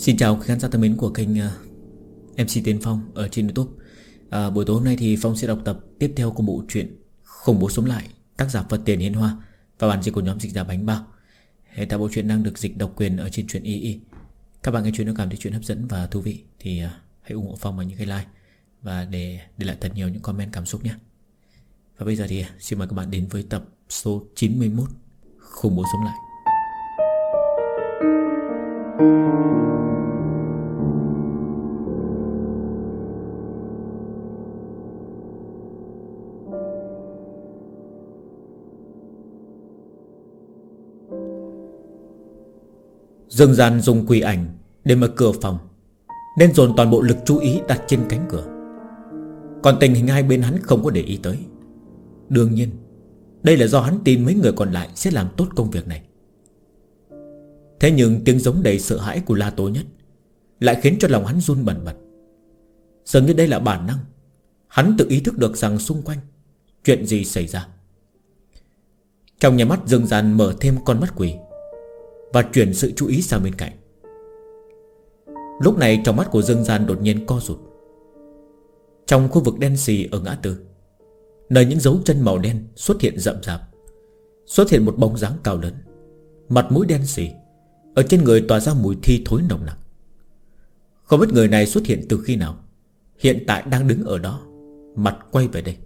Xin chào các khán giả thân mến của kênh MC Tiến Phong ở trên YouTube. Buổi tối hôm nay thì Phong sẽ đọc tập tiếp theo của bộ truyện Khủng Bố Sống Lại, tác giả Phật Tiền Hiên Hoa và bản dịch của nhóm dịch giả Bánh Bao. Hiện tại bộ truyện đang được dịch độc quyền ở trên truyện II. Các bạn nghe truyện nếu cảm thấy truyện hấp dẫn và thú vị thì hãy ủng hộ Phong bằng những cái like và để lại thật nhiều những comment cảm xúc nhé. Và bây giờ thì xin mời các bạn đến với tập số 91 Khủng Bố Sống Lại. Dương Gian dùng quỷ ảnh để mở cửa phòng, nên dồn toàn bộ lực chú ý đặt trên cánh cửa. Còn tình hình hai bên hắn không có để ý tới. Đương nhiên đây là do hắn tin mấy người còn lại sẽ làm tốt công việc này. Thế nhưng tiếng giống đầy sợ hãi của La Tố Nhất lại khiến cho lòng hắn run bần bật. Dường như đây là bản năng. Hắn tự ý thức được rằng xung quanh chuyện gì xảy ra. Trong nhà mắt Dương Gian mở thêm con mắt quỷ và chuyển sự chú ý sang bên cạnh. Lúc này trong mắt của Dương Gian đột nhiên co rụt. Trong khu vực đen xì ở ngã tư, nơi những dấu chân màu đen xuất hiện rậm rạp, xuất hiện một bóng dáng cao lớn, mặt mũi đen xì, ở trên người tỏa ra mùi thi thối nồng nặc. Không biết người này xuất hiện từ khi nào, hiện tại đang đứng ở đó, mặt quay về đây.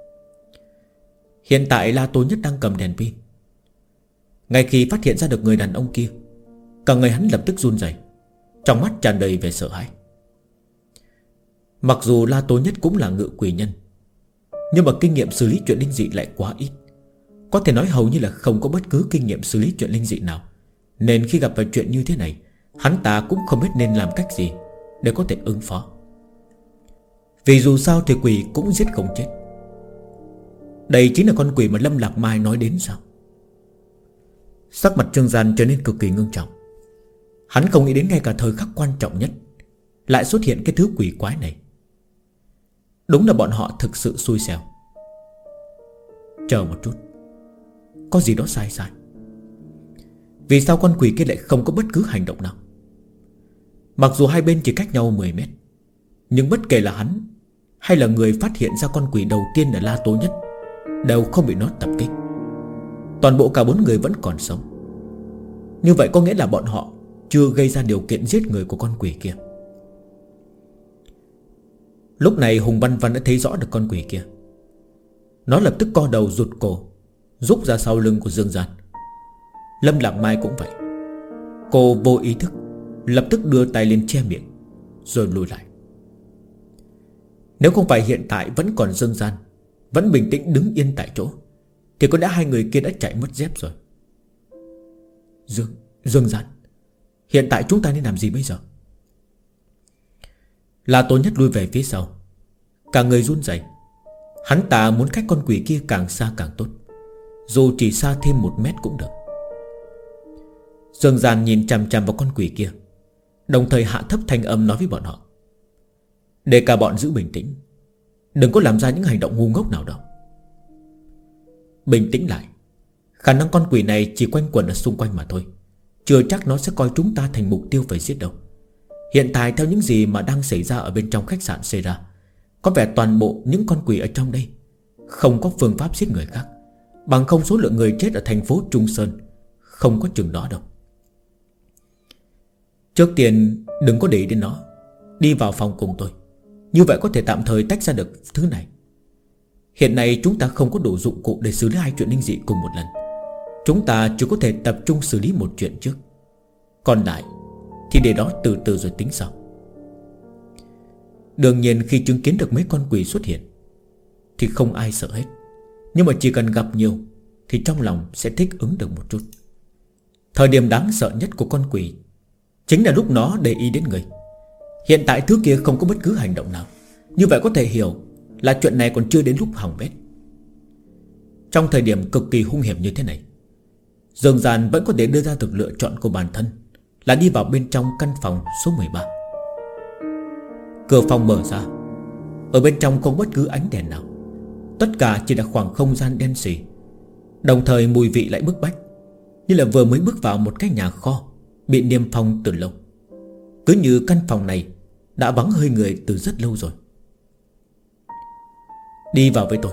Hiện tại La Tố Nhất đang cầm đèn pin. Ngay khi phát hiện ra được người đàn ông kia, cả người hắn lập tức run rẩy, trong mắt tràn đầy vẻ sợ hãi. Mặc dù La Tố Nhất cũng là ngự quỷ nhân, nhưng mà kinh nghiệm xử lý chuyện linh dị lại quá ít. Có thể nói hầu như là không có bất cứ kinh nghiệm xử lý chuyện linh dị nào. Nên khi gặp phải chuyện như thế này, hắn ta cũng không biết nên làm cách gì để có thể ứng phó. Vì dù sao thì quỷ cũng giết không chết. Đây chính là con quỷ mà Lâm Lạc Mai nói đến sao? Sắc mặt Dương Gian trở nên cực kỳ ngưng trọng. Hắn không nghĩ đến ngay cả thời khắc quan trọng nhất lại xuất hiện cái thứ quỷ quái này. Đúng là bọn họ thực sự xui xẻo. Chờ một chút, có gì đó sai sai. Vì sao con quỷ kia lại không có bất cứ hành động nào? Mặc dù hai bên chỉ cách nhau 10 mét, nhưng bất kể là hắn hay là người phát hiện ra con quỷ đầu tiên là La Tố Nhất đều không bị nó tập kích. Toàn bộ cả 4 người vẫn còn sống. Như vậy có nghĩa là bọn họ chưa gây ra điều kiện giết người của con quỷ kia. Lúc này Hùng Văn Văn đã thấy rõ được con quỷ kia. Nó lập tức co đầu rụt cổ, rút ra sau lưng của Dương Gian. Lâm Lạc Mai cũng vậy. Cô vô ý thức lập tức đưa tay lên che miệng, rồi lùi lại. Nếu không phải hiện tại vẫn còn Dương Gian vẫn bình tĩnh đứng yên tại chỗ, thì có lẽ hai người kia đã chạy mất dép rồi. Dương Gian, hiện tại chúng ta nên làm gì bây giờ? La Tố Nhất lui về phía sau, cả người run rẩy. Hắn ta muốn cách con quỷ kia càng xa càng tốt, dù chỉ xa thêm 1 mét cũng được. Dương Gian nhìn chằm chằm vào con quỷ kia, đồng thời hạ thấp thanh âm nói với bọn họ: để cả bọn giữ bình tĩnh, đừng có làm ra những hành động ngu ngốc nào đâu. Bình tĩnh lại. Khả năng con quỷ này chỉ quanh quẩn ở xung quanh mà thôi, chưa chắc nó sẽ coi chúng ta thành mục tiêu phải giết đâu. Hiện tại theo những gì mà đang xảy ra ở bên trong khách sạn xảy ra, có vẻ toàn bộ những con quỷ ở trong đây không có phương pháp giết người khác. Bằng không số lượng người chết ở thành phố Trung Sơn không có chừng đó đâu. Trước tiên đừng có để ý đến nó, đi vào phòng cùng tôi. Như vậy có thể tạm thời tách ra được thứ này. Hiện nay chúng ta không có đủ dụng cụ để xử lý 2 chuyện linh dị cùng một lần. Chúng ta chỉ có thể tập trung xử lý một chuyện trước, còn lại thì để đó từ từ rồi tính sau. Đương nhiên khi chứng kiến được mấy con quỷ xuất hiện thì không ai sợ hết, nhưng mà chỉ cần gặp nhiều thì trong lòng sẽ thích ứng được một chút. Thời điểm đáng sợ nhất của con quỷ chính là lúc nó để ý đến người. Hiện tại thứ kia không có bất cứ hành động nào, như vậy có thể hiểu là chuyện này còn chưa đến lúc hỏng bét. Trong thời điểm cực kỳ hung hiểm như thế này, Dương Gian vẫn có thể đưa ra được lựa chọn của bản thân, là đi vào bên trong căn phòng số 13. Cửa phòng mở ra. Ở bên trong không bất cứ ánh đèn nào, tất cả chỉ là khoảng không gian đen sì. Đồng thời mùi vị lại bức bách, như là vừa mới bước vào một cái nhà kho bị niêm phong từ lâu. Cứ như căn phòng này đã vắng hơi người từ rất lâu rồi. Đi vào với tôi.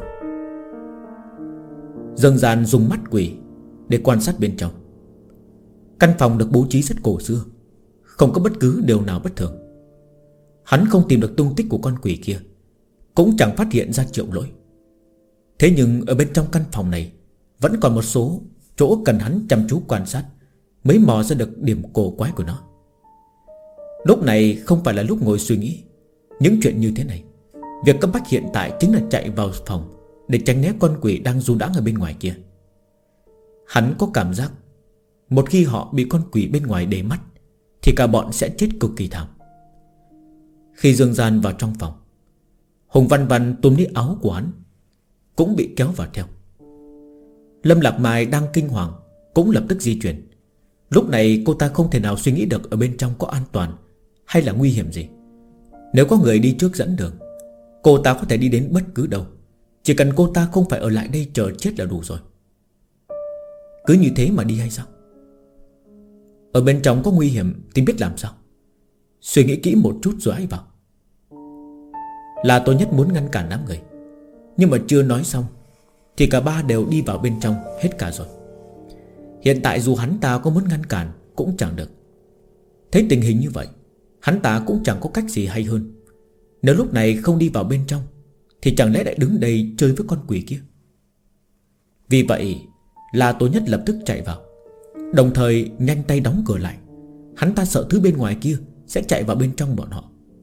Dương Gian dùng mắt quỷ để quan sát bên trong. Căn phòng được bố trí rất cổ xưa, không có bất cứ điều nào bất thường. Hắn không tìm được tung tích của con quỷ kia, cũng chẳng phát hiện ra Triệu Lỗi. Thế nhưng ở bên trong căn phòng này vẫn còn một số chỗ cần hắn chăm chú quan sát mới mò ra được điểm cổ quái của nó. Lúc này không phải là lúc ngồi suy nghĩ những chuyện như thế này. Việc cấp bách hiện tại chính là chạy vào phòng để tránh né con quỷ đang du đãng ở bên ngoài kia. Hắn có cảm giác một khi họ bị con quỷ bên ngoài để mắt thì cả bọn sẽ chết cực kỳ thảm. Khi Dương Gian vào trong phòng, Hùng Văn Văn túm lấy áo của hắn cũng bị kéo vào theo. Lâm Lạc Mai đang kinh hoàng cũng lập tức di chuyển. Lúc này cô ta không thể nào suy nghĩ được ở bên trong có an toàn hay là nguy hiểm gì. Nếu có người đi trước dẫn đường, cô ta có thể đi đến bất cứ đâu. Chỉ cần cô ta không phải ở lại đây chờ chết là đủ rồi. Cứ như thế mà đi hay sao? Ở bên trong có nguy hiểm thì biết làm sao. Suy nghĩ kỹ một chút rồi hãy vào. Là tôi nhất muốn ngăn cản đám người, nhưng mà chưa nói xong thì cả ba đều đi vào bên trong hết cả rồi. Hiện tại dù hắn ta có muốn ngăn cản cũng chẳng được. Thấy tình hình như vậy, hắn ta cũng chẳng có cách gì hay hơn. Nếu lúc này không đi vào bên trong thì chẳng lẽ lại đứng đây chơi với con quỷ kia. Vì vậy là Tố Nhất lập tức chạy vào, đồng thời nhanh tay đóng cửa lại. Hắn ta sợ thứ bên ngoài kia sẽ chạy vào bên trong bọn họ.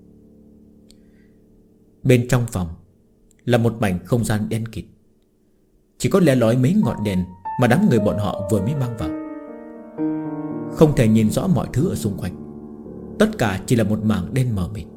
Bên trong phòng là một mảnh không gian đen kịt, chỉ có lẻ lói mấy ngọn đèn mà đám người bọn họ vừa mới mang vào. Không thể nhìn rõ mọi thứ ở xung quanh, tất cả chỉ là một mảng đen mờ mịt.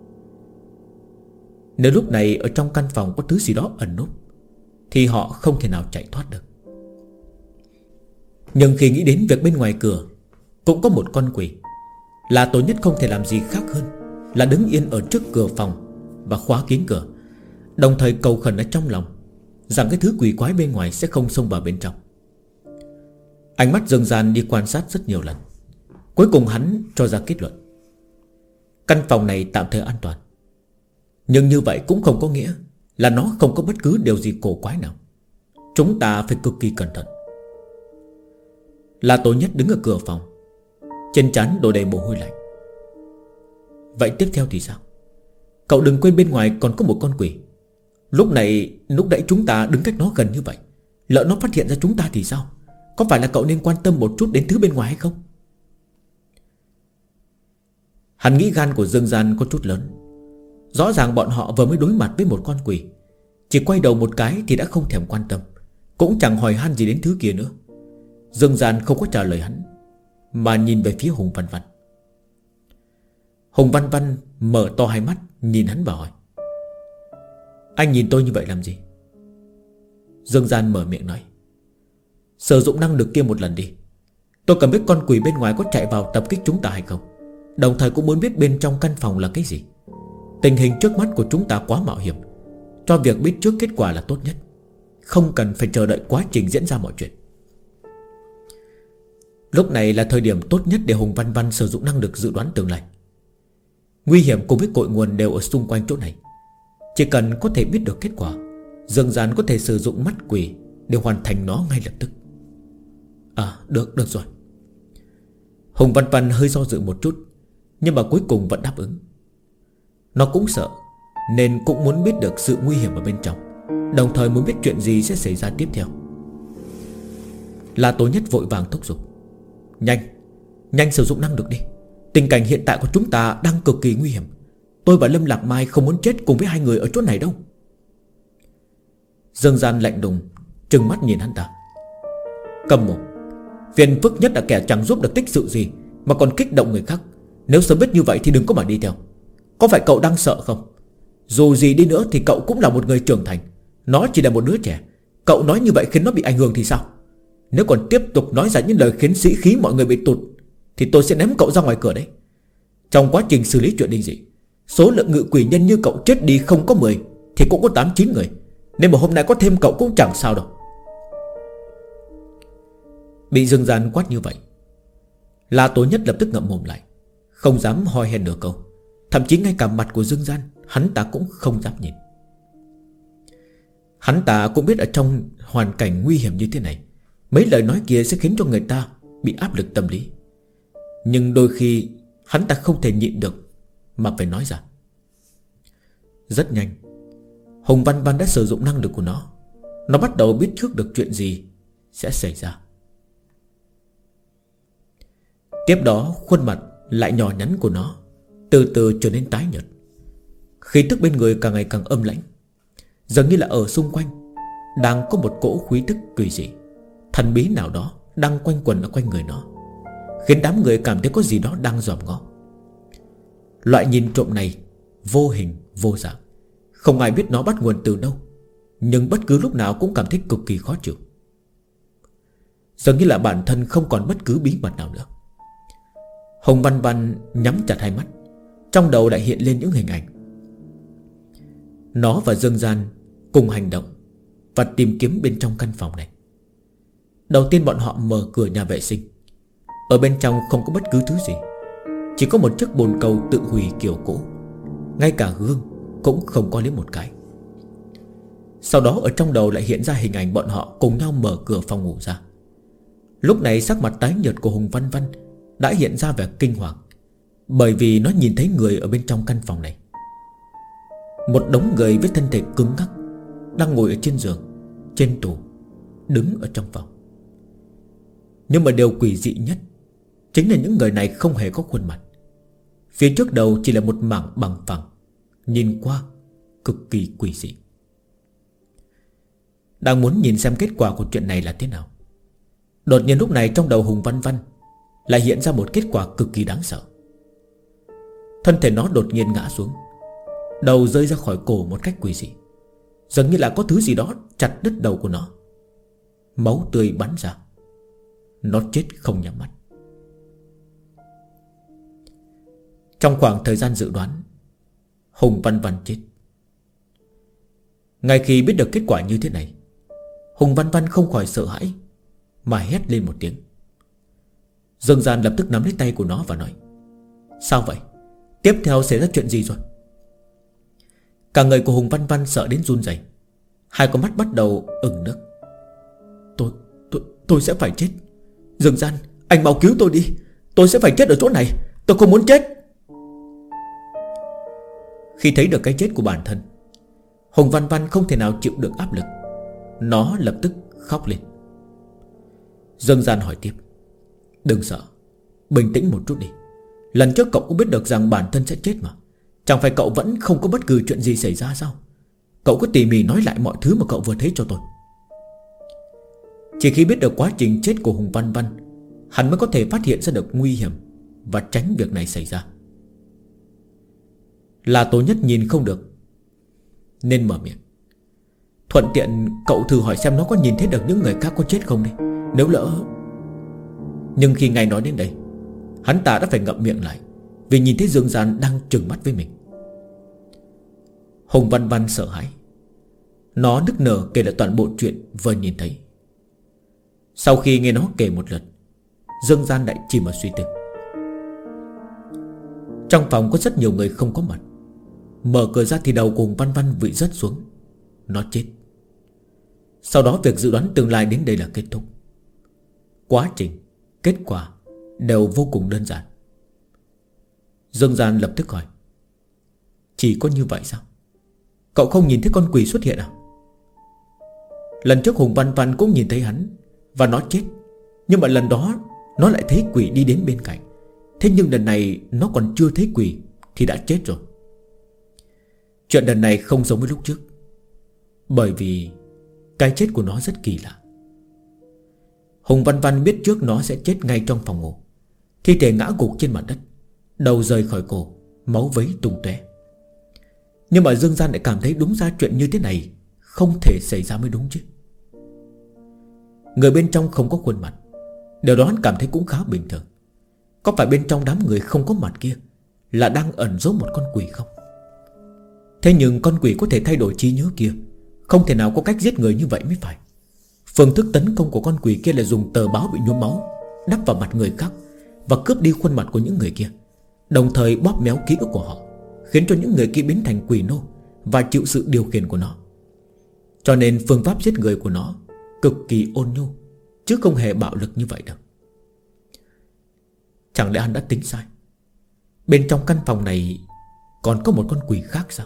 Nếu lúc này ở trong căn phòng có thứ gì đó ẩn núp thì họ không thể nào chạy thoát được. Nhưng khi nghĩ đến việc bên ngoài cửa cũng có một con quỷ, là Tố Nhất không thể làm gì khác hơn là đứng yên ở trước cửa phòng và khóa kín cửa, đồng thời cầu khẩn ở trong lòng rằng cái thứ quỷ quái bên ngoài sẽ không xông vào bên trong. Ánh mắt Dương Gian đi quan sát rất nhiều lần, cuối cùng hắn cho ra kết luận: căn phòng này tạm thời an toàn. Nhưng như vậy cũng không có nghĩa là nó không có bất cứ điều gì cổ quái nào. Chúng ta phải cực kỳ cẩn thận. Là Tố Nhất đứng ở cửa phòng, trên trán đổ đầy mồ hôi lạnh. Vậy tiếp theo thì sao? Cậu đừng quên bên ngoài còn có một con quỷ. Lúc nãy chúng ta đứng cách nó gần như vậy, lỡ nó phát hiện ra chúng ta thì sao? Có phải là cậu nên quan tâm một chút đến thứ bên ngoài hay không? Hắn nghĩ gan của Dương Gian có chút lớn. Rõ ràng bọn họ vừa mới đối mặt với một con quỷ, chỉ quay đầu một cái thì đã không thèm quan tâm, cũng chẳng hỏi han gì đến thứ kia nữa. Dương Gian không có trả lời hắn, mà nhìn về phía Hùng Văn Văn. Hùng Văn Văn mở to hai mắt nhìn hắn và hỏi: anh nhìn tôi như vậy làm gì? Dương Gian mở miệng nói: sử dụng năng lực kia một lần đi. Tôi cần biết con quỷ bên ngoài có chạy vào tập kích chúng ta hay không, đồng thời cũng muốn biết bên trong căn phòng là cái gì. Tình hình trước mắt của chúng ta quá mạo hiểm, cho việc biết trước kết quả là tốt nhất, không cần phải chờ đợi quá trình diễn ra mọi chuyện. Lúc này là thời điểm tốt nhất để Hùng Văn Văn sử dụng năng lực dự đoán tương lai. Nguy hiểm cùng với cội nguồn đều ở xung quanh chỗ này. Chỉ cần có thể biết được kết quả, Dương Gian có thể sử dụng mắt quỷ để hoàn thành nó ngay lập tức. Được rồi. Hùng Văn Văn hơi do dự một chút, nhưng mà cuối cùng vẫn đáp ứng. Nó cũng sợ, nên cũng muốn biết được sự nguy hiểm ở bên trong, đồng thời muốn biết chuyện gì sẽ xảy ra tiếp theo. La Tố Nhất vội vàng thúc giục: Nhanh sử dụng năng lực đi. Tình cảnh hiện tại của chúng ta đang cực kỳ nguy hiểm. Tôi và Lâm Lạc Mai không muốn chết cùng với hai người ở chỗ này đâu. Dương Gian lạnh lùng trừng mắt nhìn hắn ta: cầm mồm. Phiền phức nhất là kẻ chẳng giúp được tích sự gì mà còn kích động người khác. Nếu sớm biết như vậy thì đừng có mà đi theo. Có phải cậu đang sợ không? Dù gì đi nữa thì cậu cũng là một người trưởng thành, nó chỉ là một đứa trẻ. Cậu nói như vậy khiến nó bị ảnh hưởng thì sao? Nếu còn tiếp tục nói ra những lời khiến sĩ khí mọi người bị tụt thì tôi sẽ ném cậu ra ngoài cửa đấy. Trong quá trình xử lý chuyện linh dị, số lượng ngự quỷ nhân như cậu chết đi không có 10 thì cũng có 8-9 người, nên mà hôm nay có thêm cậu cũng chẳng sao đâu. Bị Dương Gian quát như vậy, La Tố Nhất lập tức ngậm mồm lại, Không dám hoi hen nửa câu. Thậm chí ngay cả mặt của Dương Gian hắn ta cũng không dám nhìn. Hắn ta cũng biết ở trong hoàn cảnh nguy hiểm như thế này, mấy lời nói kia sẽ khiến cho người ta bị áp lực tâm lý. Nhưng đôi khi hắn ta không thể nhịn được mà phải nói ra. Rất nhanh, Hùng Văn Văn đã sử dụng năng lực của nó. Nó bắt đầu biết trước được chuyện gì sẽ xảy ra. Tiếp đó khuôn mặt lại nhỏ nhắn của nó từ từ trở nên tái nhợt. Khí tức bên người càng ngày càng âm lãnh, dường như là ở xung quanh đang có một cỗ khí tức kỳ dị, thần bí nào đó đang quanh quẩn ở quanh người nó, khiến đám người cảm thấy có gì đó đang dòm ngó. Loại nhìn trộm này vô hình vô dạng, không ai biết nó bắt nguồn từ đâu, nhưng bất cứ lúc nào cũng cảm thấy cực kỳ khó chịu. Dường như là bản thân không còn bất cứ bí mật nào nữa. Hồng Văn Văn nhắm chặt hai mắt, trong đầu lại hiện lên những hình ảnh. Nó và Dương Gian cùng hành động và tìm kiếm bên trong căn phòng này. Đầu tiên bọn họ mở cửa nhà vệ sinh. Ở bên trong không có bất cứ thứ gì, chỉ có một chiếc bồn cầu tự hủy kiểu cũ, ngay cả gương cũng không có lấy một cái. Sau đó ở trong đầu lại hiện ra hình ảnh bọn họ cùng nhau mở cửa phòng ngủ ra. Lúc này sắc mặt tái nhợt của Hùng Văn Văn đã hiện ra vẻ kinh hoàng, bởi vì nó nhìn thấy người ở bên trong căn phòng này. Một đống người với thân thể cứng ngắc đang ngồi ở trên giường, trên tủ, đứng ở trong phòng. Nhưng mà điều quỷ dị nhất chính là những người này không hề có khuôn mặt. Phía trước đầu chỉ là một mảng bằng phẳng, nhìn qua cực kỳ quỷ dị. Đang muốn nhìn xem kết quả của chuyện này là thế nào, đột nhiên lúc này trong đầu Hùng Văn Văn lại hiện ra một kết quả cực kỳ đáng sợ. Thân thể nó đột nhiên ngã xuống, đầu rơi ra khỏi cổ một cách quỷ dị, dường như là có thứ gì đó chặt đứt đầu của nó. Máu tươi bắn ra. Nó chết không nhắm mắt. Trong khoảng thời gian dự đoán, Hùng Văn Văn chết. Ngay khi biết được kết quả như thế này, Hùng Văn Văn không khỏi sợ hãi mà hét lên một tiếng. Dương Gian lập tức nắm lấy tay của nó và nói: sao vậy? Tiếp theo xảy ra chuyện gì rồi? Cả người của Hùng Văn Văn sợ đến run rẩy, hai con mắt bắt đầu ửng nước. Tôi sẽ phải chết. Dương Gian, anh mau cứu tôi đi. Tôi sẽ phải chết ở chỗ này. Tôi không muốn chết. Khi thấy được cái chết của bản thân, Hùng Văn Văn không thể nào chịu được áp lực. Nó lập tức khóc lên. Dương Gian hỏi tiếp: đừng sợ, bình tĩnh một chút đi. Lần trước cậu cũng biết được rằng bản thân sẽ chết mà. Chẳng phải cậu vẫn không có bất cứ chuyện gì xảy ra sao? Cậu cứ tỉ mỉ nói lại mọi thứ mà cậu vừa thấy cho tôi. Chỉ khi biết được quá trình chết của Hùng Văn Văn, hắn mới có thể phát hiện ra được nguy hiểm và tránh việc này xảy ra. Là Tố Nhất nhìn không được nên mở miệng: thuận tiện cậu thử hỏi xem nó có nhìn thấy được những người khác có chết không đi, nếu lỡ. Nhưng khi ngài nói đến đây, hắn ta đã phải ngậm miệng lại, vì nhìn thấy Dương Gian đang trừng mắt với mình. Hùng Văn Văn sợ hãi. Nó nức nở kể lại toàn bộ chuyện vừa nhìn thấy. Sau khi nghe nó kể một lượt, Dương Gian lại chìm vào suy tư. Trong phòng có rất nhiều người không có mặt. Mở cửa ra thì đầu của Hùng Văn Văn bị rớt xuống. Nó chết. Sau đó việc dự đoán tương lai đến đây là kết thúc. Quá trình, kết quả đều vô cùng đơn giản. Dương Gian lập tức hỏi: chỉ có như vậy sao? Cậu không nhìn thấy con quỷ xuất hiện à? Lần trước Hùng Văn Văn cũng nhìn thấy hắn và nó chết, nhưng mà lần đó nó lại thấy quỷ đi đến bên cạnh. Thế nhưng lần này nó còn chưa thấy quỷ thì đã chết rồi. Chuyện lần này không giống với lúc trước, bởi vì cái chết của nó rất kỳ lạ. Hùng Văn Văn biết trước nó sẽ chết ngay trong phòng ngủ. Thi thể ngã gục trên mặt đất, đầu rời khỏi cổ, máu vấy tung tóe. Nhưng mà Dương Gian lại cảm thấy đúng ra chuyện như thế này không thể xảy ra mới đúng chứ. Người bên trong không có khuôn mặt, điều đó hắn cảm thấy cũng khá bình thường. Có phải bên trong đám người không có mặt kia là đang ẩn giấu một con quỷ không? Thế nhưng con quỷ có thể thay đổi trí nhớ kia, không thể nào có cách giết người như vậy mới phải. Phương thức tấn công của con quỷ kia là dùng tờ báo bị nhuốm máu đắp vào mặt người khác và cướp đi khuôn mặt của những người kia. đồng thời bóp méo ký ức của họ, khiến cho những người kia biến thành quỷ nô và chịu sự điều khiển của nó. Cho nên phương pháp giết người của nó cực kỳ ôn nhu, chứ không hề bạo lực như vậy đâu. Chẳng lẽ hắn đã tính sai? Bên trong căn phòng này còn có một con quỷ khác sao?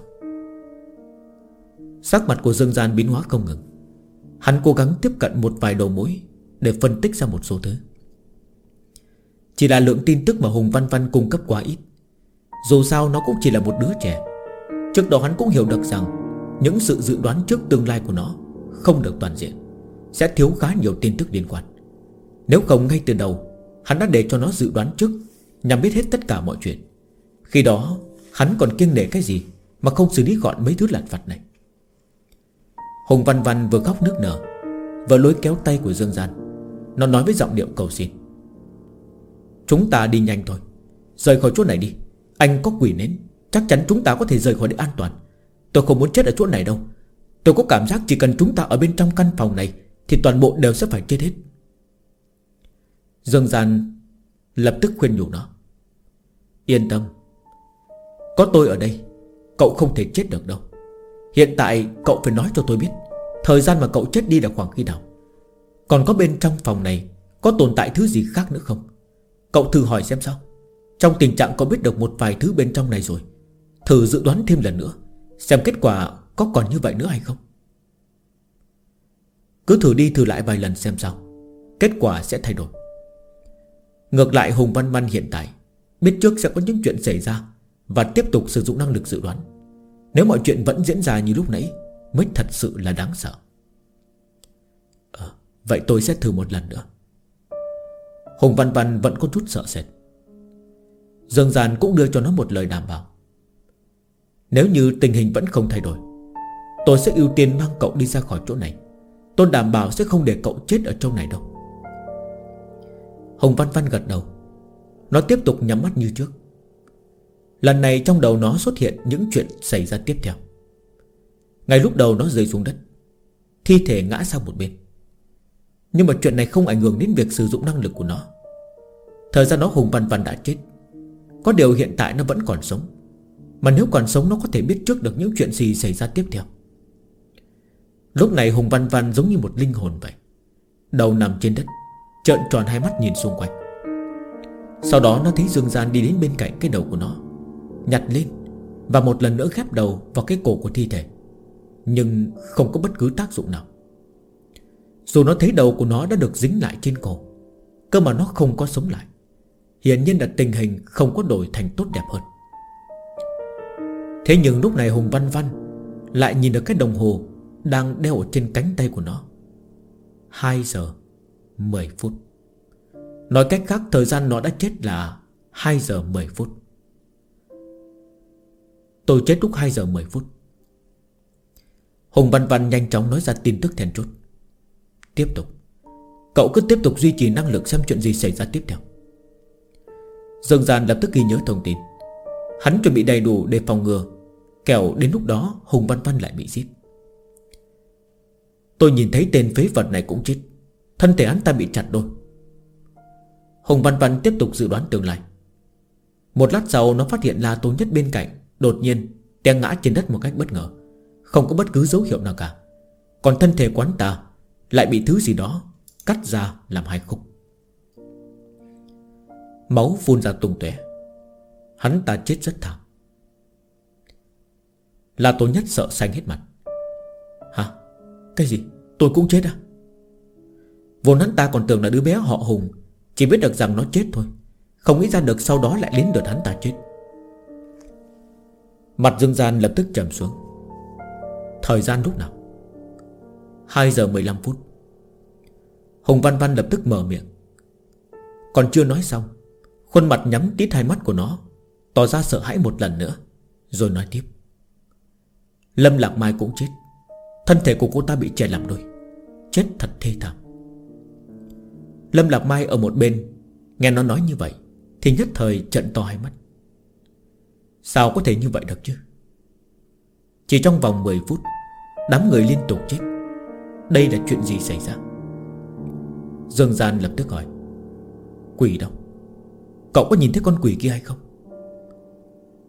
Sắc mặt của Dương Gian biến hóa không ngừng. Hắn cố gắng tiếp cận một vài đầu mối để phân tích ra một số thứ. Chỉ là lượng tin tức mà Hùng Văn Văn cung cấp quá ít. Dù sao nó cũng chỉ là một đứa trẻ. Trước đó hắn cũng hiểu được rằng những sự dự đoán trước tương lai của nó không được toàn diện, sẽ thiếu khá nhiều tin tức liên quan. Nếu không ngay từ đầu hắn đã để cho nó dự đoán trước, nhằm biết hết tất cả mọi chuyện. Khi đó hắn còn kiêng nể cái gì mà không xử lý gọn mấy thứ lặt vặt này. Hùng Văn Văn vừa khóc nức nở, vừa lôi kéo tay của Dương Gian. Nó nói với giọng điệu cầu xin: chúng ta đi nhanh thôi, rời khỏi chỗ này đi. Anh có quỷ nến, chắc chắn chúng ta có thể rời khỏi đây an toàn. Tôi không muốn chết ở chỗ này đâu. Tôi có cảm giác chỉ cần chúng ta ở bên trong căn phòng này thì toàn bộ đều sẽ phải chết hết. Dương Gian lập tức khuyên nhủ nó: yên tâm, có tôi ở đây, cậu không thể chết được đâu. Hiện tại cậu phải nói cho tôi biết thời gian mà cậu chết đi là khoảng khi nào. Còn có bên trong phòng này có tồn tại thứ gì khác nữa không? Cậu thử hỏi xem sao. Trong tình trạng cậu biết được một vài thứ bên trong này rồi, thử dự đoán thêm lần nữa, xem kết quả có còn như vậy nữa hay không. Cứ thử đi thử lại vài lần xem sao, kết quả sẽ thay đổi. Ngược lại Hùng Văn Văn hiện tại biết trước sẽ có những chuyện xảy ra, và tiếp tục sử dụng năng lực dự đoán. Nếu mọi chuyện vẫn diễn ra như lúc nãy mới thật sự là đáng sợ. Vậy tôi sẽ thử một lần nữa. Hùng Văn Văn vẫn có chút sợ sệt. Dương Gian cũng đưa cho nó một lời đảm bảo: nếu như tình hình vẫn không thay đổi, tôi sẽ ưu tiên mang cậu đi ra khỏi chỗ này. Tôi đảm bảo sẽ không để cậu chết ở trong này đâu. Hùng Văn Văn gật đầu. Nó tiếp tục nhắm mắt như trước. Lần này trong đầu nó xuất hiện những chuyện xảy ra tiếp theo. Ngay lúc đầu nó rơi xuống đất, thi thể ngã sang một bên. Nhưng mà chuyện này không ảnh hưởng đến việc sử dụng năng lực của nó. Thời gian đó Hùng Văn Văn đã chết. Có điều hiện tại nó vẫn còn sống. Mà nếu còn sống nó có thể biết trước được những chuyện gì xảy ra tiếp theo. Lúc này Hùng Văn Văn giống như một linh hồn vậy. Đầu nằm trên đất, trợn tròn hai mắt nhìn xung quanh. Sau đó nó thấy Dương Gian đi đến bên cạnh cái đầu của nó, nhặt lên và một lần nữa ghép đầu vào cái cổ của thi thể. Nhưng không có bất cứ tác dụng nào. Dù nó thấy đầu của nó đã được dính lại trên cổ, cơ mà nó không có sống lại. Hiển nhiên là tình hình không có đổi thành tốt đẹp hơn. Thế nhưng lúc này Hùng Văn Văn lại nhìn được cái đồng hồ đang đeo ở trên cánh tay của nó. 2 giờ 10 phút. Nói cách khác thời gian nó đã chết là 2 giờ 10 phút. Tôi chết lúc 2 giờ 10 phút. Hùng Văn Văn nhanh chóng nói ra tin tức then chốt. Tiếp tục, cậu cứ tiếp tục duy trì năng lực xem chuyện gì xảy ra tiếp theo. Dương Gian lập tức ghi nhớ thông tin. Hắn chuẩn bị đầy đủ để phòng ngừa, kẻo đến lúc đó Hùng Văn Văn lại bị giết. Tôi nhìn thấy tên phế vật này cũng chết, thân thể hắn ta bị chặt đôi. Hùng Văn Văn tiếp tục dự đoán tương lai. Một lát sau nó phát hiện La Tô Nhất bên cạnh đột nhiên té ngã trên đất một cách bất ngờ, không có bất cứ dấu hiệu nào cả. Còn thân thể quán ta lại bị thứ gì đó cắt ra làm hai khúc. Máu phun ra tung tóe. Hắn ta chết rất thảm. La Tô Nhất sợ xanh hết mặt. Hả? Cái gì? Tôi cũng chết à? Vốn hắn ta còn tưởng là đứa bé họ Hùng, chỉ biết được rằng nó chết thôi, không nghĩ ra được sau đó lại đến lượt hắn ta chết. Mặt Dương Gian lập tức trầm xuống. Thời gian lúc nào? 2 giờ 15 phút. Hùng Văn Văn lập tức mở miệng. Còn chưa nói xong, khuôn mặt nhắm tít hai mắt của nó tỏ ra sợ hãi một lần nữa, rồi nói tiếp. Lâm Lạc Mai cũng chết. Thân thể của cô ta bị chẻ làm đôi, chết thật thê thảm. Lâm Lạc Mai ở một bên nghe nó nói như vậy thì nhất thời trợn to hai mắt. Sao có thể như vậy được chứ? Chỉ trong vòng 10 phút đám người liên tục chết. Đây là chuyện gì xảy ra? Dương Gian lập tức hỏi. Quỷ đâu? Cậu có nhìn thấy con quỷ kia hay không?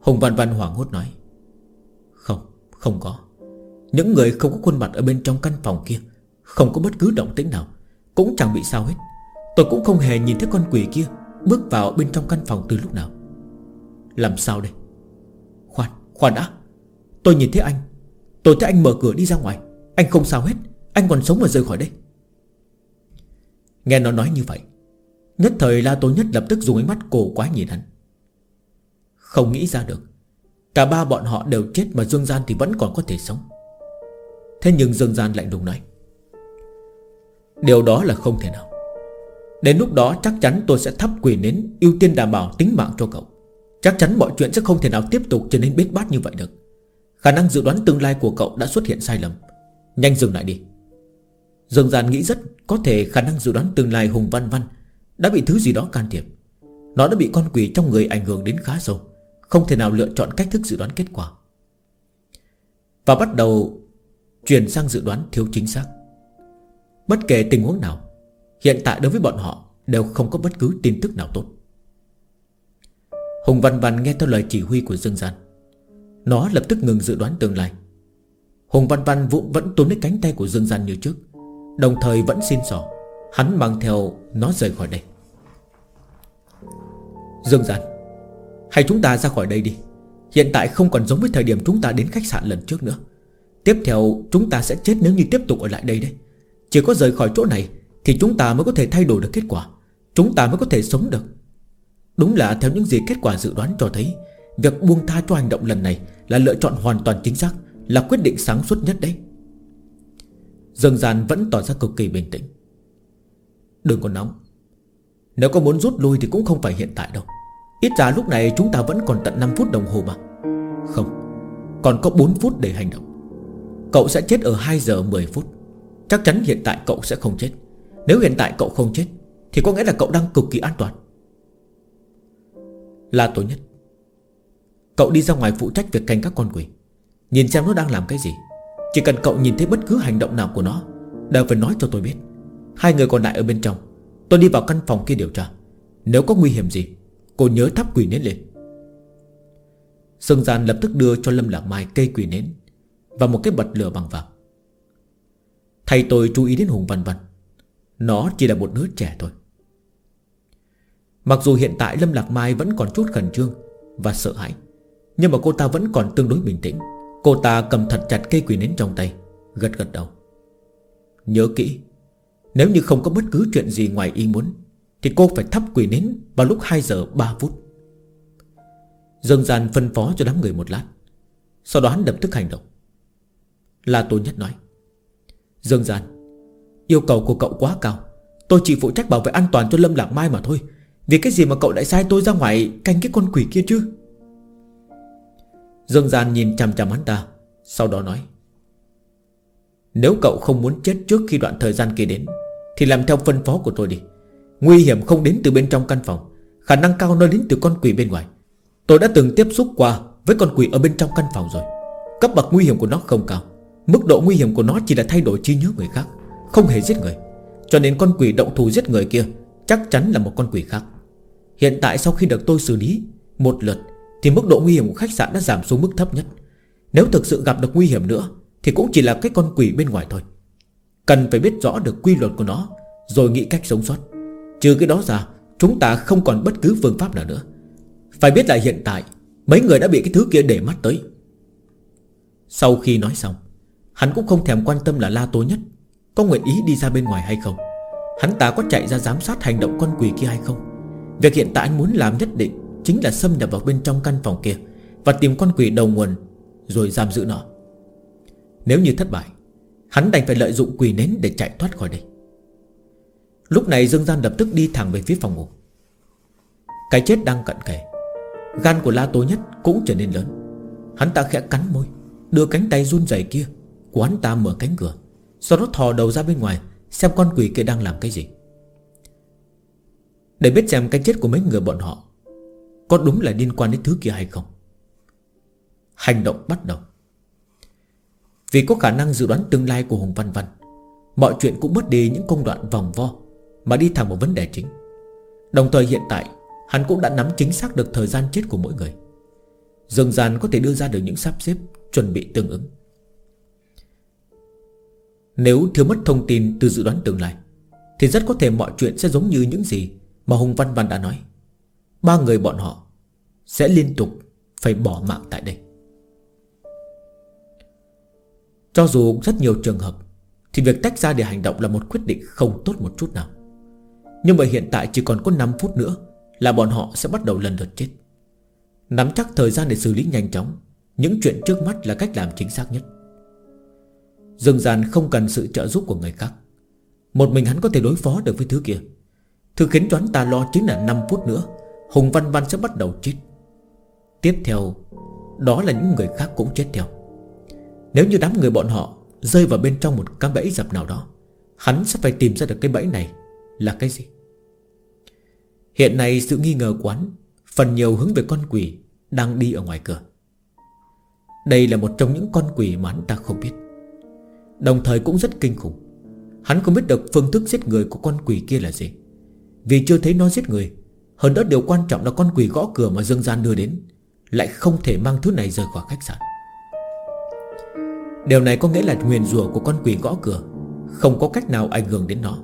Hùng Văn Văn hoảng hốt nói: Không, không có. Những người không có khuôn mặt ở bên trong căn phòng kia không có bất cứ động tĩnh nào, cũng chẳng bị sao hết. Tôi cũng không hề nhìn thấy con quỷ kia bước vào bên trong căn phòng từ lúc nào. Làm sao đây? Khoan đã. Tôi nhìn thấy anh. Tôi thấy anh mở cửa đi ra ngoài. Anh không sao hết. Anh còn sống mà rời khỏi đây. Nghe nó nói như vậy, nhất thời La Tố Nhất lập tức dùng ánh mắt cổ quái nhìn hắn. Không nghĩ ra được, cả ba bọn họ đều chết mà Dương Gian thì vẫn còn có thể sống. Thế nhưng Dương Gian lạnh lùng nói: Điều đó là không thể nào. Đến lúc đó chắc chắn tôi sẽ thắp quỷ nến, ưu tiên đảm bảo tính mạng cho cậu. Chắc chắn mọi chuyện sẽ không thể nào tiếp tục trở nên bết bát như vậy được. Khả năng dự đoán tương lai của cậu đã xuất hiện sai lầm. Nhanh dừng lại đi. Dương Gian nghĩ rất có thể khả năng dự đoán tương lai Hùng Văn Văn đã bị thứ gì đó can thiệp. Nó đã bị con quỷ trong người ảnh hưởng đến khá sâu, không thể nào lựa chọn cách thức dự đoán kết quả, và bắt đầu chuyển sang dự đoán thiếu chính xác. Bất kể tình huống nào, hiện tại đối với bọn họ đều không có bất cứ tin tức nào tốt. Hùng Văn Văn nghe theo lời chỉ huy của Dương Gian, nó lập tức ngừng dự đoán tương lai. Hùng Văn Văn vẫn túm lấy cánh tay của Dương Gian như trước, đồng thời vẫn xin xỏ hắn mang theo nó rời khỏi đây. Dương Gian, hay chúng ta ra khỏi đây đi. Hiện tại không còn giống với thời điểm chúng ta đến khách sạn lần trước nữa. Tiếp theo chúng ta sẽ chết nếu như tiếp tục ở lại đây đấy. Chỉ có rời khỏi chỗ này thì chúng ta mới có thể thay đổi được kết quả, chúng ta mới có thể sống được. Đúng là theo những gì kết quả dự đoán cho thấy, việc buông tha cho hành động lần này là lựa chọn hoàn toàn chính xác, là quyết định sáng suốt nhất đấy. Dương Gian vẫn tỏ ra cực kỳ bình tĩnh. Đừng có nóng. Nếu có muốn rút lui thì cũng không phải hiện tại đâu. Ít ra lúc này chúng ta vẫn còn tận 5 phút đồng hồ mà. Không, còn có 4 phút để hành động. Cậu sẽ chết ở 2 giờ 10 phút. Chắc chắn hiện tại cậu sẽ không chết. Nếu hiện tại cậu không chết thì có nghĩa là cậu đang cực kỳ an toàn. La Tố Nhất, cậu đi ra ngoài phụ trách việc canh các con quỷ, nhìn xem nó đang làm cái gì. Chỉ cần cậu nhìn thấy bất cứ hành động nào của nó đều phải nói cho tôi biết. 2 người còn lại ở bên trong, tôi đi vào căn phòng kia điều tra. Nếu có nguy hiểm gì, cô nhớ thắp quỷ nến lên. Dương Gian lập tức đưa cho Lâm Lạc Mai cây quỷ nến và một cái bật lửa bằng vàng. Thầy tôi chú ý đến Hùng Văn Văn, nó chỉ là một đứa trẻ thôi. Mặc dù hiện tại Lâm Lạc Mai vẫn còn chút khẩn trương và sợ hãi, nhưng mà cô ta vẫn còn tương đối bình tĩnh. Cô ta cầm thật chặt cây quỷ nến trong tay, gật gật đầu. Nhớ kỹ, nếu như không có bất cứ chuyện gì ngoài ý muốn thì cô phải thắp quỷ nến vào lúc 2 giờ 3 phút. Dương Gian phân phó cho đám người một lát, sau đó hắn lập tức hành động. La Tố Nhất nói: Dương Gian, yêu cầu của cậu quá cao. Tôi chỉ phụ trách bảo vệ an toàn cho Lâm Lạc Mai mà thôi. Vì cái gì mà cậu lại sai tôi ra ngoài canh cái con quỷ kia chứ? Dương Gian nhìn chằm chằm hắn ta, sau đó nói: Nếu cậu không muốn chết trước khi đoạn thời gian kia đến thì làm theo phân phó của tôi đi. Nguy hiểm không đến từ bên trong căn phòng, khả năng cao nó đến từ con quỷ bên ngoài. Tôi đã từng tiếp xúc qua với con quỷ ở bên trong căn phòng rồi. Cấp bậc nguy hiểm của nó không cao, mức độ nguy hiểm của nó chỉ là thay đổi trí nhớ người khác, không hề giết người. Cho nên con quỷ động thủ giết người kia chắc chắn là một con quỷ khác. Hiện tại sau khi được tôi xử lý một lượt thì mức độ nguy hiểm của khách sạn đã giảm xuống mức thấp nhất. Nếu thực sự gặp được nguy hiểm nữa thì cũng chỉ là cái con quỷ bên ngoài thôi. Cần phải biết rõ được quy luật của nó rồi nghĩ cách sống sót. Trừ cái đó ra, chúng ta không còn bất cứ phương pháp nào nữa. Phải biết là hiện tại mấy người đã bị cái thứ kia để mắt tới. Sau khi nói xong, hắn cũng không thèm quan tâm là La Tố Nhất có nguyện ý đi ra bên ngoài hay không, hắn ta có chạy ra giám sát hành động con quỷ kia hay không. Việc hiện tại anh muốn làm nhất định chính là xâm nhập vào bên trong căn phòng kia và tìm con quỷ đầu nguồn rồi giam giữ nó. Nếu như thất bại, hắn đành phải lợi dụng quỷ nến để chạy thoát khỏi đây. Lúc này Dương Gian lập tức đi thẳng về phía phòng ngủ. Cái chết đang cận kề. Gan của La Tố Nhất cũng trở nên lớn. Hắn ta khẽ cắn môi, đưa cánh tay run rẩy kia của hắn ta mở cánh cửa, sau đó thò đầu ra bên ngoài xem con quỷ kia đang làm cái gì, để biết xem cái chết của mấy người bọn họ có đúng là liên quan đến thứ kia hay không. Hành động bắt đầu. Vì có khả năng dự đoán tương lai của Hùng Văn Văn, mọi chuyện cũng bớt đi những công đoạn vòng vo mà đi thẳng vào vấn đề chính. Đồng thời hiện tại hắn cũng đã nắm chính xác được thời gian chết của mỗi người. Dương Gian có thể đưa ra được những sắp xếp chuẩn bị tương ứng. Nếu thiếu mất thông tin từ dự đoán tương lai thì rất có thể mọi chuyện sẽ giống như những gì mà Hùng Văn Văn đã nói. Ba người bọn họ sẽ liên tục phải bỏ mạng tại đây. Cho dù rất nhiều trường hợp thì việc tách ra để hành động là một quyết định không tốt một chút nào. Nhưng mà hiện tại chỉ còn có 5 phút nữa là bọn họ sẽ bắt đầu lần lượt chết. Nắm chắc thời gian để xử lý nhanh chóng những chuyện trước mắt là cách làm chính xác nhất. Dương Gian không cần sự trợ giúp của người khác. Một mình hắn có thể đối phó được với thứ kia. Thứ khiến cho hắn ta lo chính là 5 phút nữa Hùng Văn Văn sẽ bắt đầu chết. Tiếp theo đó là những người khác cũng chết theo. Nếu như đám người bọn họ rơi vào bên trong một cái bẫy dập nào đó, hắn sẽ phải tìm ra được cái bẫy này là cái gì. Hiện nay sự nghi ngờ của hắn phần nhiều hướng về con quỷ đang đi ở ngoài cửa. Đây là một trong những con quỷ mà hắn ta không biết, đồng thời cũng rất kinh khủng. Hắn không biết được phương thức giết người của con quỷ kia là gì, vì chưa thấy nó giết người. Hơn nữa điều quan trọng là con quỷ gõ cửa mà Dương Gian đưa đến lại không thể mang thứ này rời khỏi khách sạn. Điều này có nghĩa là nguyền rủa của con quỷ gõ cửa không có cách nào ảnh hưởng đến nó.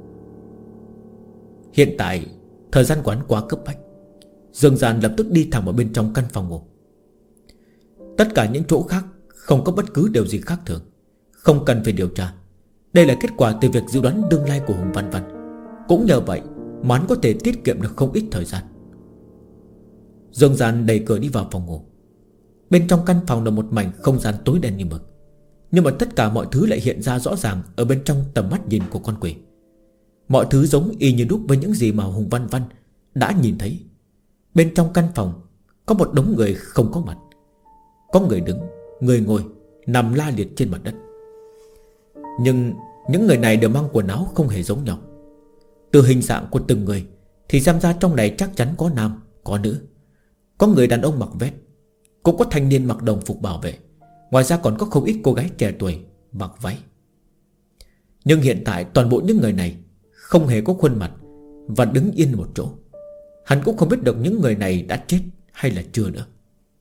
Hiện tại thời gian quán quá cấp bách. Dương Gian lập tức đi thẳng vào bên trong căn phòng ngủ. Tất cả những chỗ khác không có bất cứ điều gì khác thường, không cần phải điều tra. Đây là kết quả từ việc dự đoán tương lai của Hùng Văn Văn. Cũng nhờ vậy mà hắn có thể tiết kiệm được không ít thời gian. Dương Gian đẩy cửa đi vào phòng ngủ. Bên trong căn phòng là một mảnh không gian tối đen như mực, nhưng mà tất cả mọi thứ lại hiện ra rõ ràng ở bên trong tầm mắt nhìn của con quỷ. Mọi thứ giống y như đúc với những gì mà Hùng Văn Văn đã nhìn thấy. Bên trong căn phòng có một đống người không có mặt. Có người đứng, người ngồi, nằm la liệt trên mặt đất. Nhưng những người này đều mang quần áo không hề giống nhau. Từ hình dạng của từng người thì xem ra trong này chắc chắn có nam, có nữ. Có người đàn ông mặc vest, cũng có thanh niên mặc đồng phục bảo vệ. Ngoài ra còn có không ít cô gái trẻ tuổi mặc váy. Nhưng hiện tại toàn bộ những người này không hề có khuôn mặt và đứng yên một chỗ. Hắn cũng không biết được những người này đã chết hay là chưa nữa.